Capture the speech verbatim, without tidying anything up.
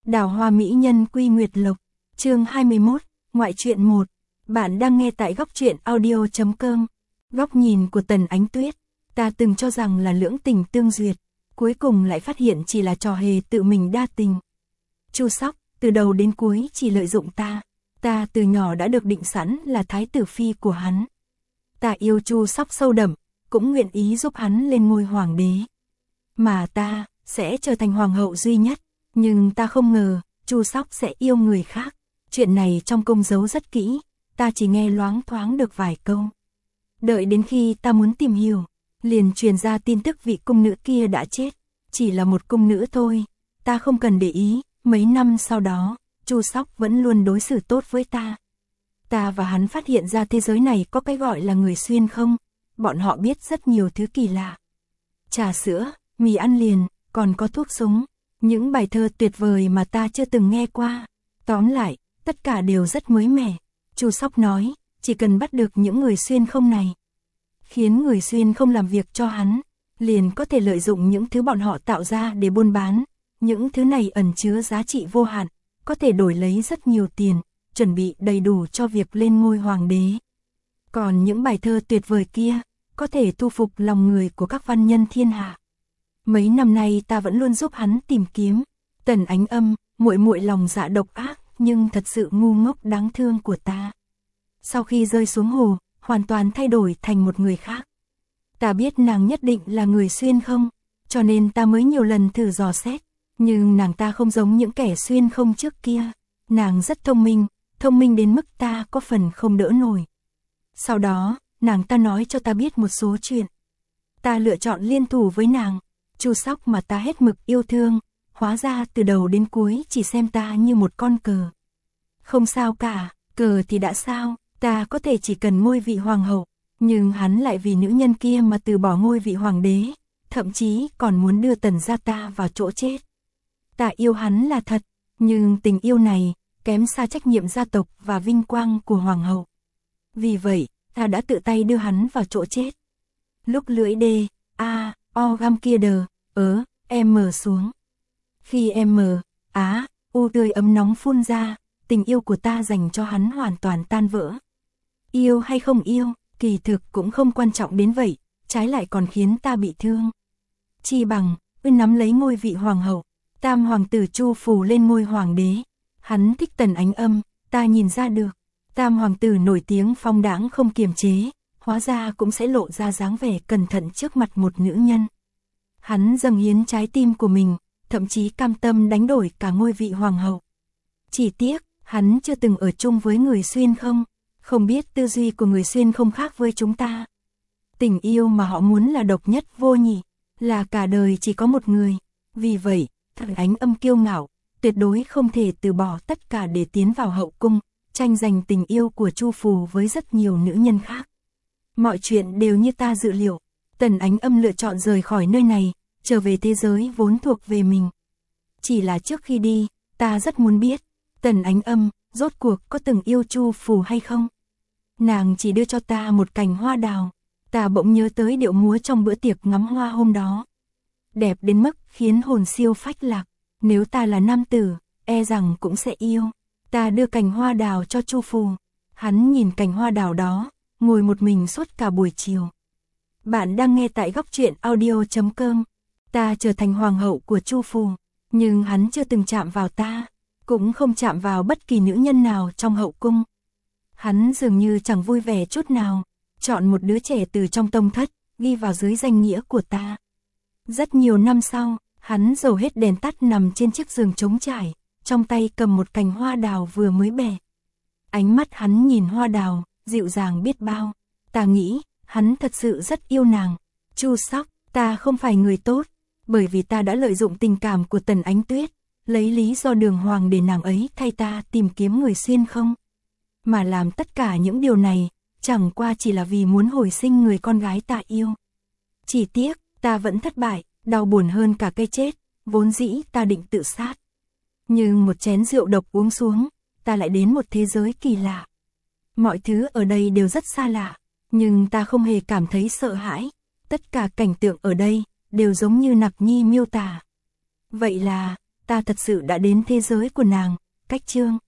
Đào hoa mỹ nhân Quy Nguyệt Lộc, chương hai mươi mốt, ngoại truyện một. Bạn đang nghe tại góc truyện audio chấm com. Góc nhìn của Tần Ánh Tuyết, ta từng cho rằng là lưỡng tình tương duyệt, cuối cùng lại phát hiện chỉ là trò hề tự mình đa tình. Chu Sóc, từ đầu đến cuối chỉ lợi dụng ta, ta từ nhỏ đã được định sẵn là thái tử phi của hắn. Ta yêu Chu Sóc sâu đậm, cũng nguyện ý giúp hắn lên ngôi hoàng đế. Mà ta sẽ trở thành hoàng hậu duy nhất, nhưng ta không ngờ Chu Sóc sẽ yêu người khác. Chuyện này trong cung giấu rất kỹ, ta chỉ nghe loáng thoáng được vài câu. Đợi đến khi ta muốn tìm hiểu, liền truyền ra tin tức vị cung nữ kia đã chết. Chỉ là một cung nữ thôi, ta không cần để ý. Mấy năm sau đó, Chu Sóc vẫn luôn đối xử tốt với ta. Ta và hắn phát hiện ra thế giới này có cái gọi là người xuyên không. Bọn họ biết rất nhiều thứ kỳ lạ. Trà sữa, mì ăn liền, còn có thuốc súng. Những bài thơ tuyệt vời mà ta chưa từng nghe qua. Tóm lại, tất cả đều rất mới mẻ. Chu Sóc nói, chỉ cần bắt được những người xuyên không này, khiến người xuyên không làm việc cho hắn, liền có thể lợi dụng những thứ bọn họ tạo ra để buôn bán. Những thứ này ẩn chứa giá trị vô hạn, có thể đổi lấy rất nhiều tiền, chuẩn bị đầy đủ cho việc lên ngôi hoàng đế. Còn những bài thơ tuyệt vời kia, có thể thu phục lòng người của các văn nhân thiên hạ. Mấy năm nay ta vẫn luôn giúp hắn tìm kiếm. Tần Ánh Âm, muội muội lòng dạ độc ác, nhưng thật sự ngu ngốc đáng thương của ta. Sau khi rơi xuống hồ, hoàn toàn thay đổi thành một người khác. Ta biết nàng nhất định là người xuyên không, cho nên ta mới nhiều lần thử dò xét. Nhưng nàng ta không giống những kẻ xuyên không trước kia. Nàng rất thông minh, thông minh đến mức ta có phần không đỡ nổi. Sau đó, nàng ta nói cho ta biết một số chuyện. Ta lựa chọn liên thủ với nàng. Chu Sóc mà ta hết mực yêu thương, hóa ra từ đầu đến cuối chỉ xem ta như một con cờ. Không sao cả, cờ thì đã sao, ta có thể chỉ cần ngôi vị hoàng hậu, nhưng hắn lại vì nữ nhân kia mà từ bỏ ngôi vị hoàng đế, thậm chí còn muốn đưa Tần gia ta vào chỗ chết. Ta yêu hắn là thật, nhưng tình yêu này kém xa trách nhiệm gia tộc và vinh quang của hoàng hậu. Vì vậy, ta đã tự tay đưa hắn vào chỗ chết. Lúc lưỡi đê, a, o găm kia đờ, ớ, em mở xuống. Khi em mở, á, u tươi ấm nóng phun ra, tình yêu của ta dành cho hắn hoàn toàn tan vỡ. Yêu hay không yêu, kỳ thực cũng không quan trọng đến vậy, trái lại còn khiến ta bị thương. Chi bằng, Uyên nắm lấy ngôi vị hoàng hậu, tam hoàng tử Chu Phù lên ngôi hoàng đế. Hắn thích Tần Ánh Âm, ta nhìn ra được. Tam hoàng tử nổi tiếng phong đãng không kiềm chế, hóa ra cũng sẽ lộ ra dáng vẻ cẩn thận trước mặt một nữ nhân. Hắn dâng hiến trái tim của mình, thậm chí cam tâm đánh đổi cả ngôi vị hoàng hậu. Chỉ tiếc, hắn chưa từng ở chung với người xuyên không, không biết tư duy của người xuyên không khác với chúng ta. Tình yêu mà họ muốn là độc nhất vô nhị, là cả đời chỉ có một người. Vì vậy, Tần Ánh Âm kiêu ngạo, tuyệt đối không thể từ bỏ tất cả để tiến vào hậu cung, tranh giành tình yêu của Chu Phù với rất nhiều nữ nhân khác. Mọi chuyện đều như ta dự liệu. Tần Ánh Âm lựa chọn rời khỏi nơi này, trở về thế giới vốn thuộc về mình. Chỉ là trước khi đi, ta rất muốn biết, Tần Ánh Âm, rốt cuộc có từng yêu Chu Phù hay không? Nàng chỉ đưa cho ta một cành hoa đào, ta bỗng nhớ tới điệu múa trong bữa tiệc ngắm hoa hôm đó. Đẹp đến mức khiến hồn siêu phách lạc, nếu ta là nam tử, e rằng cũng sẽ yêu. Ta đưa cành hoa đào cho Chu Phù, hắn nhìn cành hoa đào đó, ngồi một mình suốt cả buổi chiều. Bạn đang nghe tại góc truyện audio chấm com. Ta trở thành hoàng hậu của Chu Phù, nhưng hắn chưa từng chạm vào ta, cũng không chạm vào bất kỳ nữ nhân nào trong hậu cung. Hắn dường như chẳng vui vẻ chút nào, chọn một đứa trẻ từ trong tông thất, ghi vào dưới danh nghĩa của ta. Rất nhiều năm sau, hắn dầu hết đèn tắt nằm trên chiếc giường trống trải, trong tay cầm một cành hoa đào vừa mới bẻ. Ánh mắt hắn nhìn hoa đào, dịu dàng biết bao. Ta nghĩ, hắn thật sự rất yêu nàng. Chu Sóc, ta không phải người tốt, bởi vì ta đã lợi dụng tình cảm của Tần Ánh Tuyết, lấy lý do đường hoàng để nàng ấy thay ta tìm kiếm người xuyên không. Mà làm tất cả những điều này, chẳng qua chỉ là vì muốn hồi sinh người con gái ta yêu. Chỉ tiếc, ta vẫn thất bại, đau buồn hơn cả cái chết, vốn dĩ ta định tự sát. Nhưng một chén rượu độc uống xuống, ta lại đến một thế giới kỳ lạ. Mọi thứ ở đây đều rất xa lạ, nhưng ta không hề cảm thấy sợ hãi. Tất cả cảnh tượng ở đây đều giống như Nặc Nhi miêu tả. Vậy là, ta thật sự đã đến thế giới của nàng, cách chương.